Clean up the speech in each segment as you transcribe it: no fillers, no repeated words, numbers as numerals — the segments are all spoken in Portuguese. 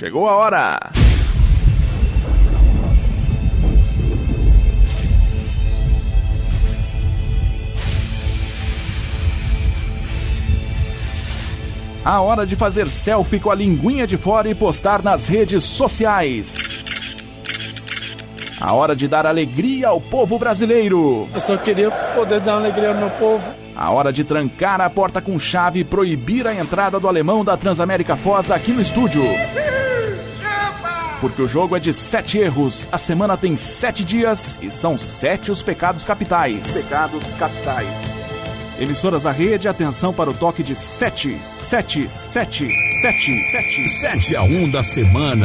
Chegou a hora! A hora de fazer selfie com a linguinha de fora e postar nas redes sociais. A hora de dar alegria ao povo brasileiro. Eu só queria poder dar alegria ao meu povo. A hora de trancar a porta com chave e proibir a entrada do alemão da Transamérica Foz aqui no estúdio. Porque o jogo é de 7 erros, a semana tem 7 dias e são 7 os pecados capitais. Pecados capitais. Emissoras da rede, atenção para o toque de 7, 7, 7, 7, 7. 7 a 1 da semana.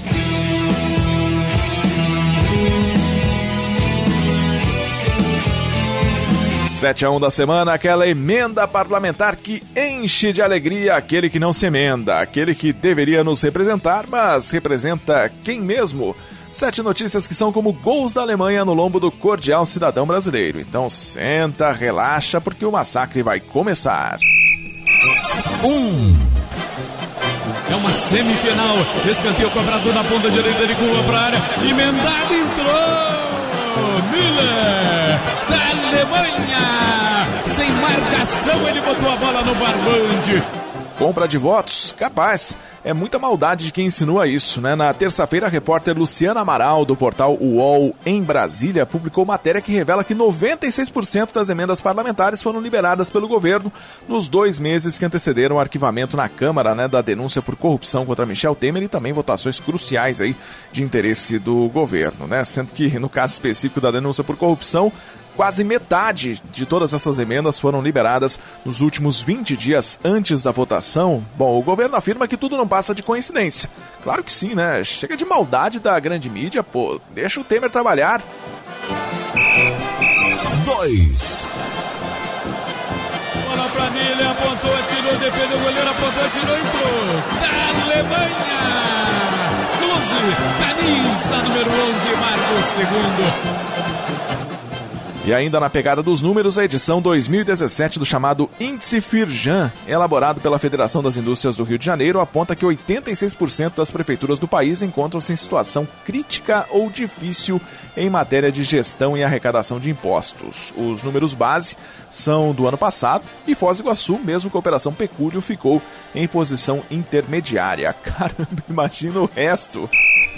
Sete a 1 da semana, aquela emenda parlamentar que enche de alegria aquele que não se emenda, aquele que deveria nos representar, mas representa quem mesmo? 7 notícias que são como gols da Alemanha no lombo do cordial cidadão brasileiro. Então senta, relaxa, porque o massacre vai começar. É uma semifinal. Escanteio cobrado na ponta direita de curva para a área. Emendado, entrou! Miller, da Alemanha! Sem marcação, ele botou a bola no barbante. Compra de votos? Capaz. É muita maldade de quem insinua isso, né? Na terça-feira, a repórter Luciana Amaral, do portal UOL em Brasília, publicou matéria que revela que 96% das emendas parlamentares foram liberadas pelo governo nos 2 meses que antecederam o arquivamento na Câmara, né, da denúncia por corrupção contra Michel Temer e também votações cruciais aí de interesse do governo, né? Sendo que, no caso específico da denúncia por corrupção, quase metade de todas essas emendas foram liberadas nos últimos 20 dias antes da votação. Bom, o governo afirma que tudo não passa de coincidência. Claro que sim, né? Chega de maldade da grande mídia, pô. Deixa o Temer trabalhar. 2. Bola pra Miller, apontou, atirou, defendeu o goleiro, apontou, atirou, entrou. Da Alemanha! 11, camisa número 11, marca o segundo. E ainda na pegada dos números, a edição 2017 do chamado Índice Firjan, elaborado pela Federação das Indústrias do Rio de Janeiro, aponta que 86% das prefeituras do país encontram-se em situação crítica ou difícil em matéria de gestão e arrecadação de impostos. Os números base são do ano passado e Foz do Iguaçu, mesmo com a Operação Pecúlio, ficou em posição intermediária. Caramba, imagina o resto.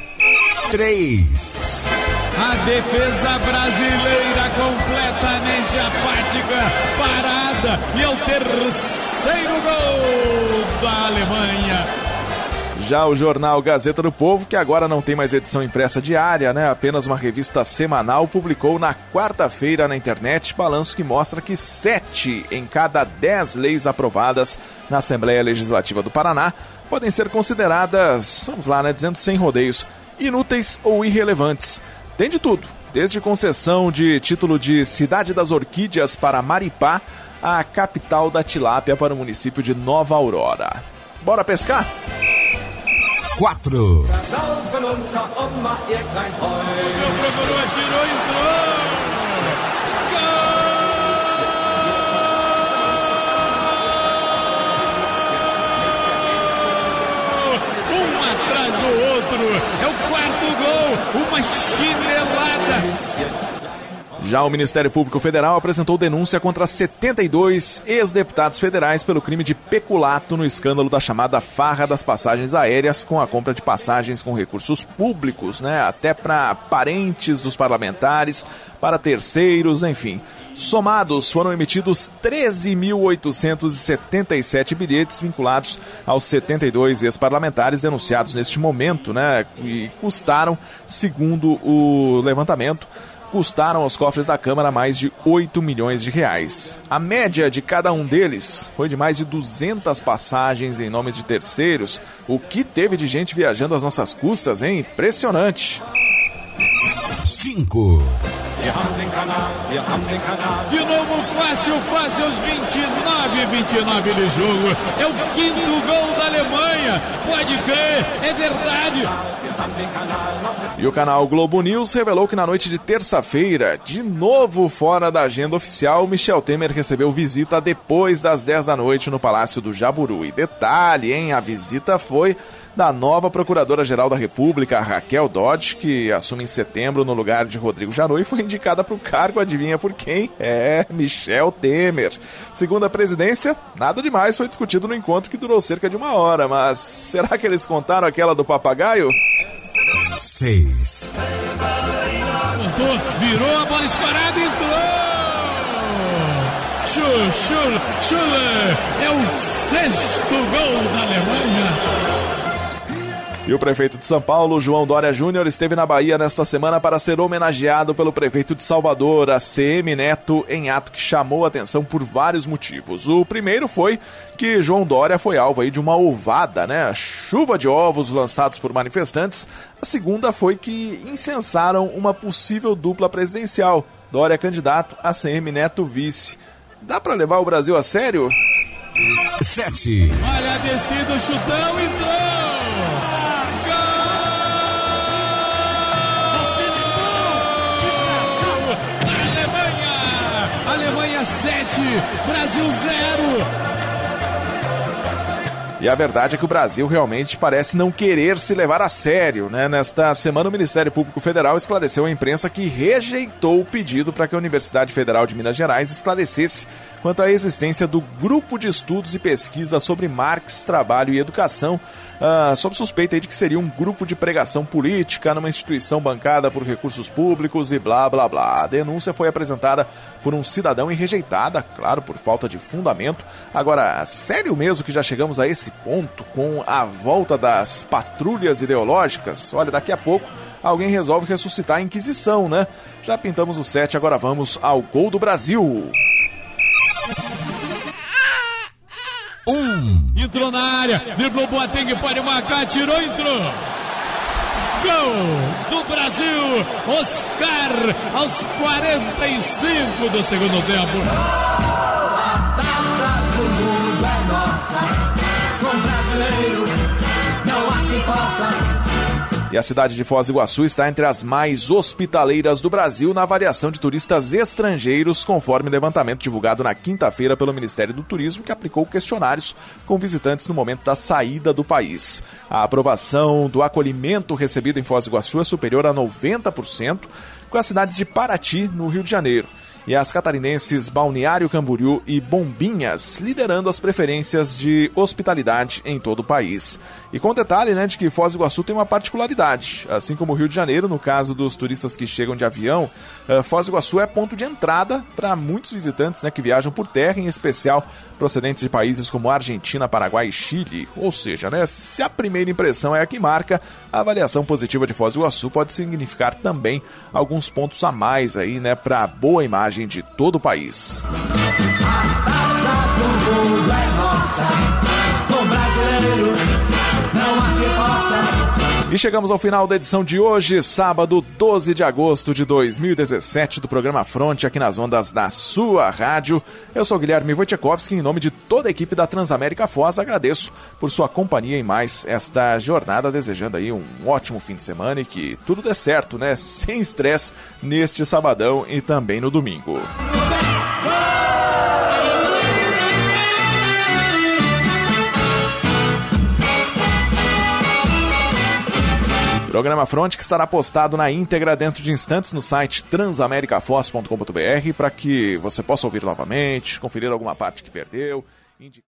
3. A defesa brasileira completamente apática, parada, e é o terceiro gol da Alemanha. Já o jornal Gazeta do Povo, que agora não tem mais edição impressa diária, né? Apenas uma revista semanal, publicou na quarta-feira na internet balanço que mostra que 7 em cada 10 leis aprovadas na Assembleia Legislativa do Paraná podem ser consideradas, vamos lá, né? Dizendo sem rodeios, inúteis ou irrelevantes. Tem de tudo, desde concessão de título de Cidade das Orquídeas para Maripá, a capital da tilápia para o município de Nova Aurora. Bora pescar? 4. Procurou, atirou, entrou! Atrás do outro, é o quarto gol, uma chinelada. Já o Ministério Público Federal apresentou denúncia contra 72 ex-deputados federais pelo crime de peculato no escândalo da chamada farra das passagens aéreas, com a compra de passagens com recursos públicos, né, até para parentes dos parlamentares, para terceiros, enfim. Somados, foram emitidos 13.877 bilhetes vinculados aos 72 ex-parlamentares denunciados neste momento, né, e custaram, segundo o levantamento, custaram aos cofres da Câmara mais de 8 milhões de reais. A média de cada um deles foi de mais de 200 passagens em nome de terceiros, o que teve de gente viajando às nossas custas, hein? Impressionante! 5. De novo, fácil, aos 29 de jogo. É o quinto gol da Alemanha. Pode crer, é verdade. E o canal Globo News revelou que na noite de terça-feira, de novo fora da agenda oficial, Michel Temer recebeu visita depois das 10 da noite no Palácio do Jaburu. E detalhe, hein? A visita foi da nova Procuradora-Geral da República, Raquel Dodge, que assume em setembro no lugar de Rodrigo Janot e foi indicada para o cargo, adivinha por quem? Michel Temer. Segundo a presidência, nada demais foi discutido no encontro que durou cerca de 1 hora, mas será que eles contaram aquela do papagaio? 6. Virou a bola escorada, entrou! Schuller é o 6º gol da Alemanha. E o prefeito de São Paulo, João Dória Júnior, esteve na Bahia nesta semana para ser homenageado pelo prefeito de Salvador, ACM Neto, em ato que chamou a atenção por vários motivos. O primeiro foi que João Dória foi alvo aí de uma ovada, né? Chuva de ovos lançados por manifestantes. A segunda foi que incensaram uma possível dupla presidencial. Dória candidato, ACM Neto vice. Dá para levar o Brasil a sério? 7. Olha a descida, o chutão, entrou! Alemanha 7, Brasil 0. E a verdade é que o Brasil realmente parece não querer se levar a sério, né? Nesta semana o Ministério Público Federal esclareceu à imprensa que rejeitou o pedido para que a Universidade Federal de Minas Gerais esclarecesse quanto à existência do Grupo de Estudos e Pesquisa sobre Marx, Trabalho e Educação, sob suspeita aí de que seria um grupo de pregação política numa instituição bancada por recursos públicos e blá blá blá. A denúncia foi apresentada por um cidadão e rejeitada, claro, por falta de fundamento. Agora, sério mesmo que já chegamos a esse ponto com a volta das patrulhas ideológicas? Olha, daqui a pouco alguém resolve ressuscitar a Inquisição, né? Já pintamos o 7, agora vamos ao gol do Brasil. 1. Entrou na área, driblou Boateng, pode marcar, tirou, entrou. Gol do Brasil, Oscar, aos 45 do segundo tempo. A taça do mundo é nossa, com brasileiro não há quem possa. E a cidade de Foz do Iguaçu está entre as mais hospitaleiras do Brasil na avaliação de turistas estrangeiros, conforme levantamento divulgado na quinta-feira pelo Ministério do Turismo, que aplicou questionários com visitantes no momento da saída do país. A aprovação do acolhimento recebido em Foz do Iguaçu é superior a 90%, com as cidades de Paraty, no Rio de Janeiro, e as catarinenses Balneário Camboriú e Bombinhas liderando as preferências de hospitalidade em todo o país. E com detalhe, né, de que Foz do Iguaçu tem uma particularidade, assim como o Rio de Janeiro, no caso dos turistas que chegam de avião, Foz do Iguaçu é ponto de entrada para muitos visitantes, né, que viajam por terra, em especial procedentes de países como Argentina, Paraguai e Chile. Ou seja, né, se a primeira impressão é a que marca, a avaliação positiva de Foz do Iguaçu pode significar também alguns pontos a mais aí, né, para a boa imagem de todo o país. A taça do mundo é nossa, com brasileiro não há quem possa. E chegamos ao final da edição de hoje, sábado 12 de agosto de 2017, do programa Fronte, aqui nas ondas da sua rádio. Eu sou Guilherme Wojciechowski, em nome de toda a equipe da Transamérica Foz, agradeço por sua companhia em mais esta jornada, desejando aí um ótimo fim de semana e que tudo dê certo, né? Sem estresse neste sabadão e também no domingo. Programa Fronte que estará postado na íntegra dentro de instantes no site transamericafoz.com.br para que você possa ouvir novamente, conferir alguma parte que perdeu.